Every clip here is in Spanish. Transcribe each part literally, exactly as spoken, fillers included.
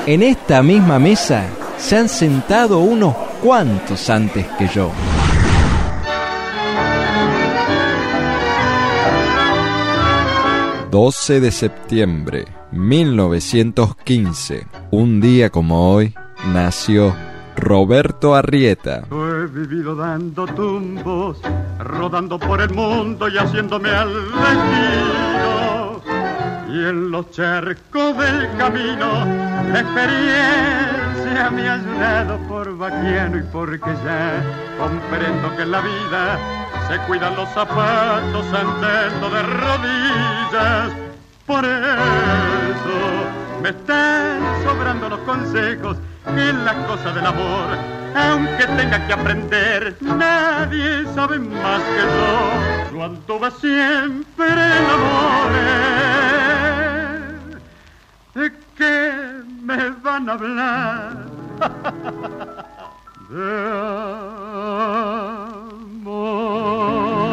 En esta misma mesa se han sentado unos cuantos antes que yo. doce de septiembre mil novecientos quince, un día como hoy, nació Roberto Arrieta. Yo he vivido dando tumbos, rodando por el mundo y haciéndome al destino. Y en los charcos del camino, la experiencia me ha ayudado por vaquiano y porque ya comprendo que en la vida se cuidan los zapatos andando de rodillas. Por eso me están sobrando los consejos en las cosas del amor. Aunque tenga que aprender, nadie sabe más que yo. Yo anduve siempre en amores. ¿De qué me van a hablar? De amor.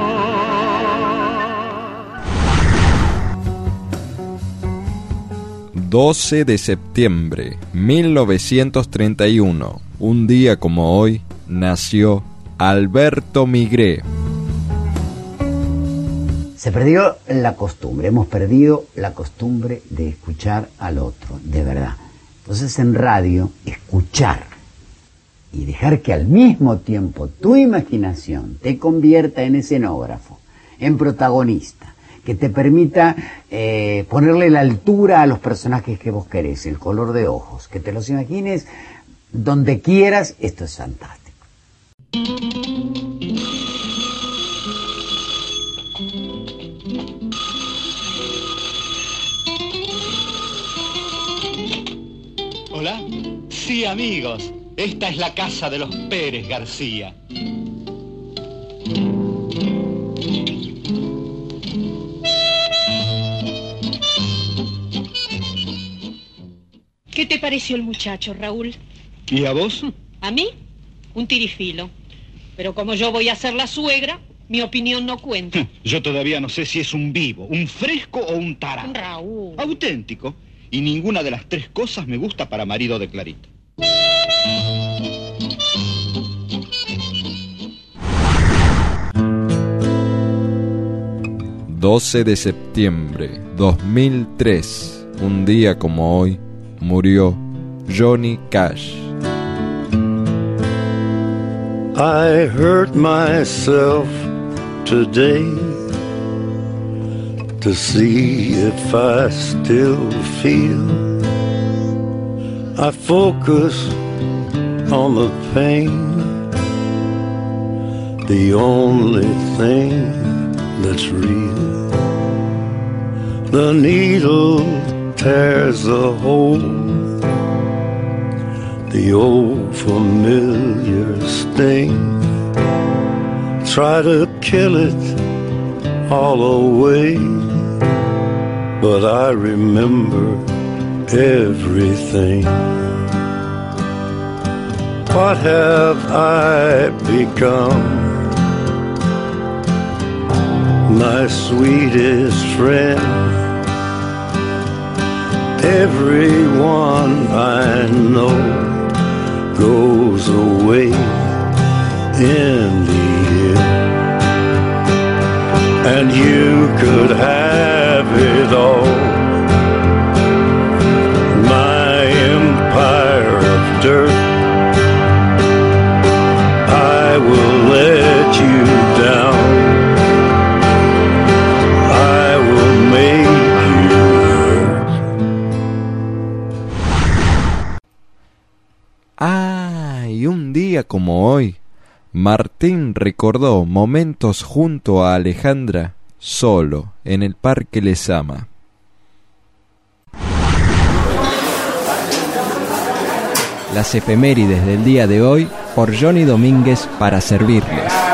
doce de septiembre mil novecientos treinta y uno, un día como hoy, nació Alberto Migré. Se perdió la costumbre, hemos perdido la costumbre de escuchar al otro, de verdad. Entonces en radio, escuchar y dejar que al mismo tiempo tu imaginación te convierta en escenógrafo, en protagonista, que te permita eh, ponerle la altura a los personajes que vos querés, el color de ojos, que te los imagines donde quieras, esto es fantástico. Hola. Sí, amigos, esta es la casa de los Pérez García. ¿Qué te pareció el muchacho, Raúl? ¿Y a vos? ¿A mí? Un tirifilo. Pero como yo voy a ser la suegra, mi opinión no cuenta. Yo todavía no sé si es un vivo, un fresco o un tarado. Raúl. Auténtico. Y ninguna de las tres cosas me gusta para marido de Clarita. doce de septiembre dos mil tres, un día como hoy, murió Johnny Cash. I hurt myself today to see if I still feel. I focus on the pain, the only thing that's real. The needle tears a hole, the old familiar sting. Try to kill it all away, but I remember everything. What have I become? My sweetest friend, everyone I know goes away in the end. And you could have it all, my empire of dirt. I will let you down, I will make you hurt. Ah, y un día como hoy, Martín recordó momentos junto a Alejandra, solo, en el Parque Lezama. Las efemérides del día de hoy por Johnny Domínguez para servirles.